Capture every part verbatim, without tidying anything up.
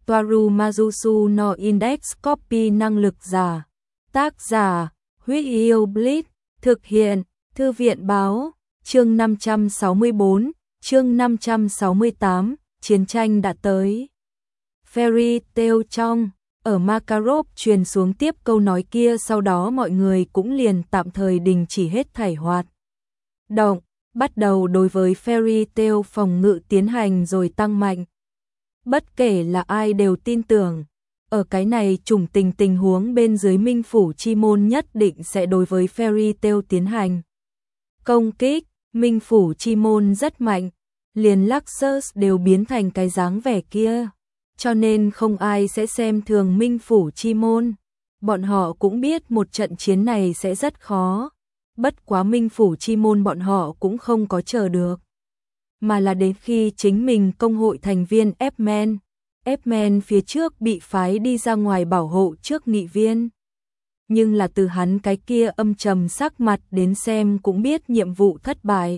Toaru Majusu no Index Copy năng lực giả. Tác giả, Huyết Yêu Blitz, thực hiện, Thư viện Báo, chương năm trăm sáu mươi bốn, chương năm trăm sáu mươi tám, chiến tranh đã tới. Fairy Tail trong, ở Makarov truyền xuống tiếp câu nói kia, sau đó mọi người cũng liền tạm thời đình chỉ hết thảy hoạt động, bắt đầu đối với Fairy Tail phòng ngự tiến hành rồi tăng mạnh. Bất kể là ai đều tin tưởng, ở cái này trùng tình tình huống bên dưới Minh Phủ Chi Môn nhất định sẽ đối với Fairy Tail tiến hành công kích. Minh Phủ Chi Môn rất mạnh, liền Luxus đều biến thành cái dáng vẻ kia, cho nên không ai sẽ xem thường Minh Phủ Chi Môn. Bọn họ cũng biết một trận chiến này sẽ rất khó, bất quá Minh Phủ Chi Môn bọn họ cũng không có chờ được, mà là đến khi chính mình công hội thành viên F-Man, F-Man phía trước bị phái đi ra ngoài bảo hộ trước nghị viên. Nhưng là từ hắn cái kia âm trầm sắc mặt đến xem cũng biết nhiệm vụ thất bại.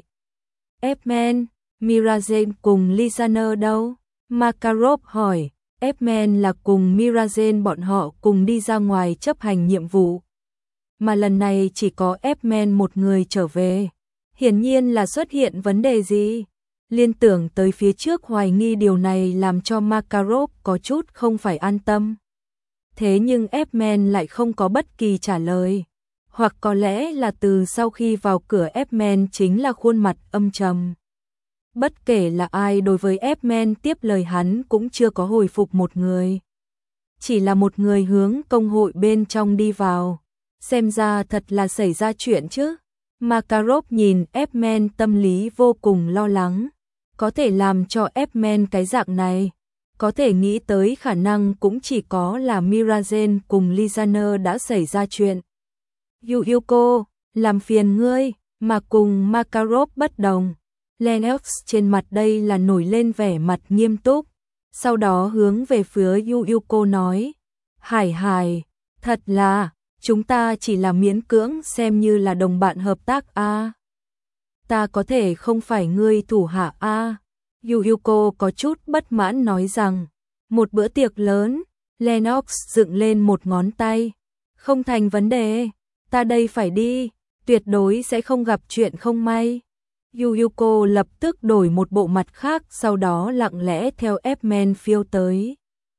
F-Man, Mirazen cùng Lisaner đâu? Makarov hỏi. F-Man là cùng Mirazen bọn họ cùng đi ra ngoài chấp hành nhiệm vụ, mà lần này chỉ có F-Man một người trở về. Hiển nhiên là xuất hiện vấn đề gì? Liên tưởng tới phía trước hoài nghi điều này làm cho Makarov có chút không phải an tâm. Thế nhưng F-Man lại không có bất kỳ trả lời, hoặc có lẽ là từ sau khi vào cửa F-Man chính là khuôn mặt âm trầm. Bất kể là ai đối với F-Man tiếp lời hắn cũng chưa có hồi phục một người. Chỉ là một người hướng công hội bên trong đi vào. Xem ra thật là xảy ra chuyện chứ. Makarov nhìn F-Man tâm lý vô cùng lo lắng. Có thể làm cho F-Man cái dạng này, có thể nghĩ tới khả năng cũng chỉ có là Mirazen cùng Lisaner đã xảy ra chuyện. Yuyuko, làm phiền ngươi, mà cùng Makarov bất đồng. Lennox trên mặt đây là nổi lên vẻ mặt nghiêm túc, sau đó hướng về phía Yuyuko nói, Hải Hải, thật là, chúng ta chỉ là miễn cưỡng xem như là đồng bạn hợp tác a. À. Ta có thể không phải ngươi thủ hạ a. À. Yuyuko có chút bất mãn nói rằng, một bữa tiệc lớn, Lennox dựng lên một ngón tay, không thành vấn đề, ta đây phải đi, tuyệt đối sẽ không gặp chuyện không may. Yuyuko lập tức đổi một bộ mặt khác, sau đó lặng lẽ theo F-Man phiêu tới.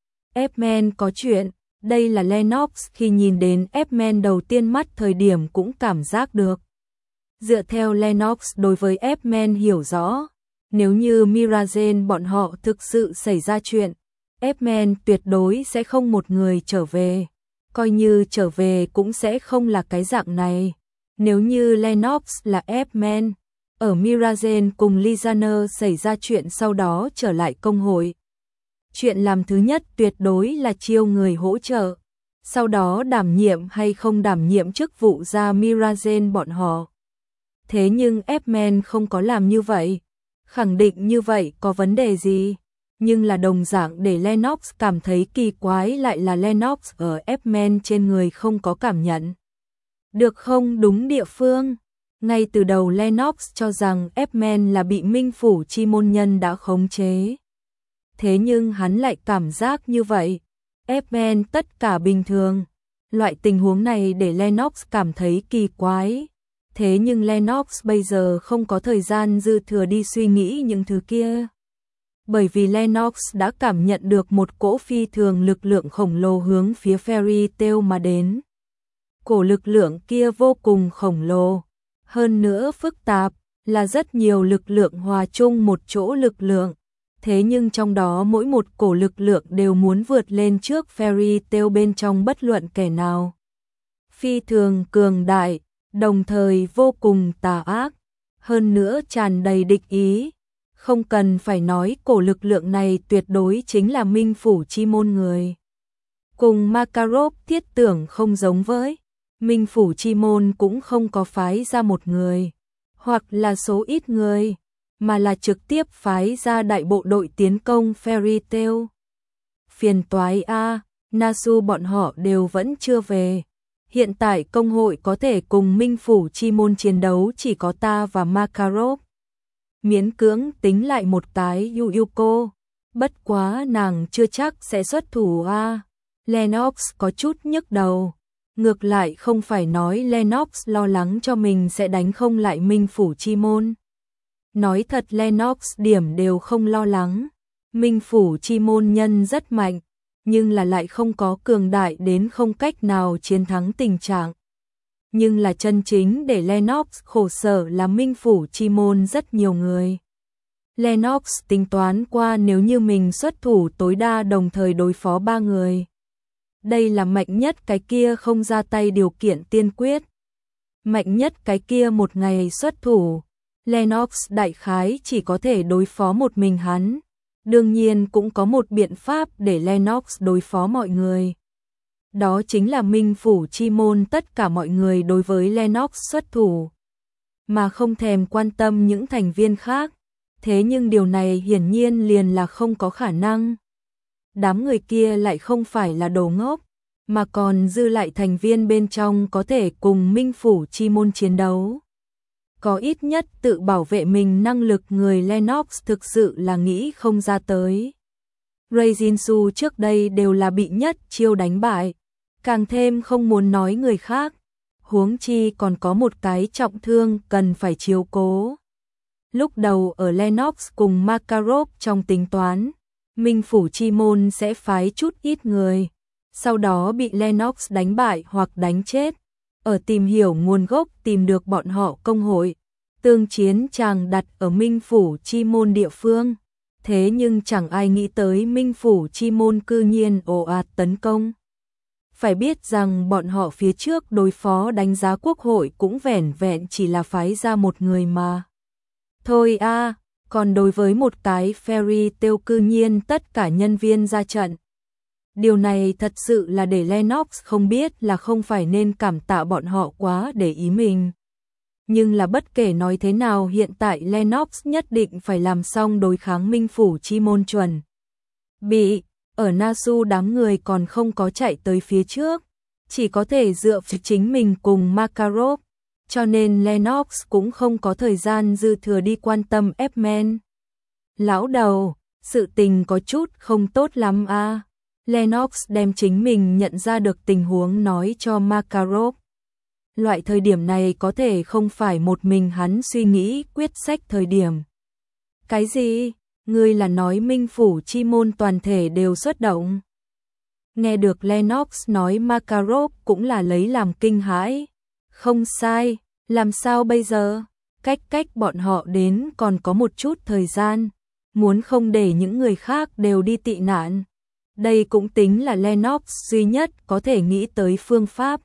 F-Man có chuyện, đây là Lennox khi nhìn đến F-Man đầu tiên mắt thời điểm cũng cảm giác được. Dựa theo Lennox đối với F-Man hiểu rõ, nếu như Mirazen bọn họ thực sự xảy ra chuyện, F-Man tuyệt đối sẽ không một người trở về, coi như trở về cũng sẽ không là cái dạng này. Nếu như Lennox là F-Man, ở Mirazen cùng Lisaner xảy ra chuyện sau đó trở lại công hội, chuyện làm thứ nhất tuyệt đối là chiêu người hỗ trợ, sau đó đảm nhiệm hay không đảm nhiệm chức vụ ra Mirazen bọn họ. Thế nhưng F-Man không có làm như vậy, khẳng định như vậy có vấn đề gì, nhưng là đồng dạng để Lennox cảm thấy kỳ quái lại là Lennox ở F-Man trên người không có cảm nhận được không đúng địa phương. Ngay từ đầu Lennox cho rằng F-Man là bị Minh Phủ Chi Môn nhân đã khống chế. Thế nhưng hắn lại cảm giác như vậy, F-Man tất cả bình thường. Loại tình huống này để Lennox cảm thấy kỳ quái. Thế nhưng Lennox bây giờ không có thời gian dư thừa đi suy nghĩ những thứ kia. Bởi vì Lennox đã cảm nhận được một cỗ phi thường lực lượng khổng lồ hướng phía Fairy Tail mà đến. Cổ lực lượng kia vô cùng khổng lồ, hơn nữa phức tạp, là rất nhiều lực lượng hòa chung một chỗ lực lượng. Thế nhưng trong đó mỗi một cổ lực lượng đều muốn vượt lên trước Fairy Tail bên trong bất luận kẻ nào. Phi thường cường đại, đồng thời vô cùng tà ác, hơn nữa tràn đầy địch ý. Không cần phải nói cổ lực lượng này tuyệt đối chính là Minh Phủ Chi Môn người. Cùng Makarov thiết tưởng không giống với, Minh Phủ Chi Môn cũng không có phái ra một người, hoặc là số ít người, mà là trực tiếp phái ra đại bộ đội tiến công Fairy Tail. Phiền toái a, Nasu bọn họ đều vẫn chưa về. Hiện tại công hội có thể cùng Minh Phủ Chi Môn chiến đấu chỉ có ta và Makarov. Miễn cưỡng tính lại một cái Yuyuko. Bất quá nàng chưa chắc sẽ xuất thủ a. Lennox có chút nhức đầu. Ngược lại không phải nói Lennox lo lắng cho mình sẽ đánh không lại Minh Phủ Chi Môn. Nói thật Lennox điểm đều không lo lắng. Minh Phủ Chi Môn nhân rất mạnh, nhưng là lại không có cường đại đến không cách nào chiến thắng tình trạng. Nhưng là chân chính để Lennox khổ sở là Minh Phủ Chi Môn rất nhiều người. Lennox tính toán qua nếu như mình xuất thủ tối đa đồng thời đối phó ba người. Đây là mạnh nhất cái kia không ra tay điều kiện tiên quyết. Mạnh nhất cái kia một ngày xuất thủ, Lennox đại khái chỉ có thể đối phó một mình hắn. Đương nhiên cũng có một biện pháp để Lennox đối phó mọi người. Đó chính là Minh Phủ Chi Môn tất cả mọi người đối với Lennox xuất thủ, mà không thèm quan tâm những thành viên khác. Thế nhưng điều này hiển nhiên liền là không có khả năng. Đám người kia lại không phải là đồ ngốc, mà còn dư lại thành viên bên trong có thể cùng Minh Phủ Chi Môn chiến đấu. Có ít nhất tự bảo vệ mình năng lực người Lennox thực sự là nghĩ không ra tới. Rei Jinsu trước đây đều là bị nhất chiêu đánh bại, càng thêm không muốn nói người khác, huống chi còn có một cái trọng thương cần phải chiếu cố. Lúc đầu ở Lennox cùng Makarov trong tính toán, Minh Phủ Chi Môn sẽ phái chút ít người, sau đó bị Lennox đánh bại hoặc đánh chết, ở tìm hiểu nguồn gốc tìm được bọn họ công hội, tương chiến chàng đặt ở Minh Phủ Chi Môn địa phương. Thế nhưng chẳng ai nghĩ tới Minh Phủ Chi Môn cư nhiên ồ ạt tấn công. Phải biết rằng bọn họ phía trước đối phó đánh giá quốc hội cũng vẻn vẹn chỉ là phái ra một người mà. Thôi a, còn đối với một cái Fairy Tail cư nhiên tất cả nhân viên ra trận. Điều này thật sự là để Lennox không biết là không phải nên cảm tạ bọn họ quá để ý mình. Nhưng là bất kể nói thế nào hiện tại Lennox nhất định phải làm xong đối kháng Minh Phủ Chi Môn chuẩn. Bị, ở Nasu đám người còn không có chạy tới phía trước, chỉ có thể dựa vào chính mình cùng Makarov, cho nên Lennox cũng không có thời gian dư thừa đi quan tâm F-Man. Lão đầu, sự tình có chút không tốt lắm a. À. Lennox đem chính mình nhận ra được tình huống nói cho Makarov. Loại thời điểm này có thể không phải một mình hắn suy nghĩ quyết sách thời điểm. Cái gì? Ngươi là nói Minh Phủ Chi Môn toàn thể đều xuất động? Nghe được Lennox nói Makarov cũng là lấy làm kinh hãi. Không sai, làm sao bây giờ? Cách cách bọn họ đến còn có một chút thời gian, muốn không để những người khác đều đi tị nạn. Đây cũng tính là Lennox duy nhất có thể nghĩ tới phương pháp.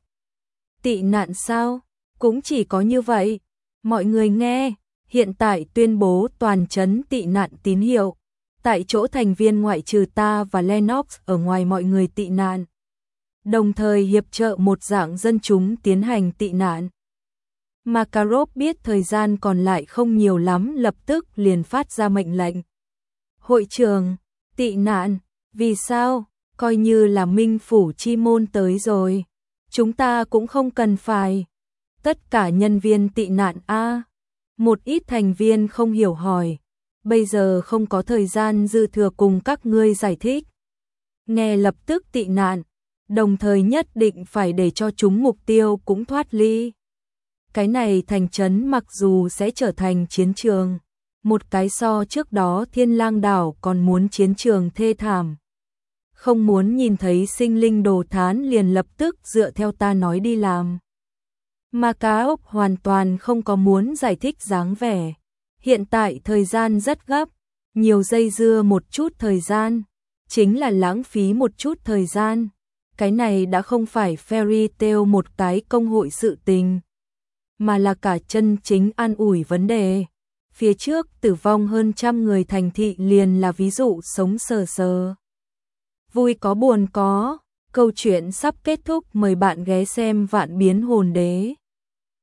Tị nạn sao? Cũng chỉ có như vậy. Mọi người nghe, hiện tại tuyên bố toàn trấn tị nạn tín hiệu. Tại chỗ thành viên ngoại trừ ta và Lennox ở ngoài mọi người tị nạn. Đồng thời hiệp trợ một dạng dân chúng tiến hành tị nạn. Makarov biết thời gian còn lại không nhiều lắm, lập tức liền phát ra mệnh lệnh. Hội trưởng, tị nạn, vì sao? Coi như là Minh Phủ Chi Môn tới rồi. Chúng ta cũng không cần phải. Tất cả nhân viên tị nạn a. Một ít thành viên không hiểu hỏi. Bây giờ không có thời gian dư thừa cùng các ngươi giải thích. Nghe lập tức tị nạn, đồng thời nhất định phải để cho chúng mục tiêu cũng thoát ly. Cái này thành trấn mặc dù sẽ trở thành chiến trường, một cái so trước đó Thiên Lang đảo còn muốn chiến trường thê thảm. Không muốn nhìn thấy sinh linh đồ thán liền lập tức dựa theo ta nói đi làm. Makarov hoàn toàn không có muốn giải thích dáng vẻ. Hiện tại thời gian rất gấp, nhiều dây dưa một chút thời gian, chính là lãng phí một chút thời gian. Cái này đã không phải Fairy Tail một cái công hội sự tình, mà là cả chân chính an ủi vấn đề. Phía trước tử vong hơn trăm người thành thị liền là ví dụ sống sờ sờ. Vui có buồn có, câu chuyện sắp kết thúc, mời bạn ghé xem Vạn Biến Hồn Đế.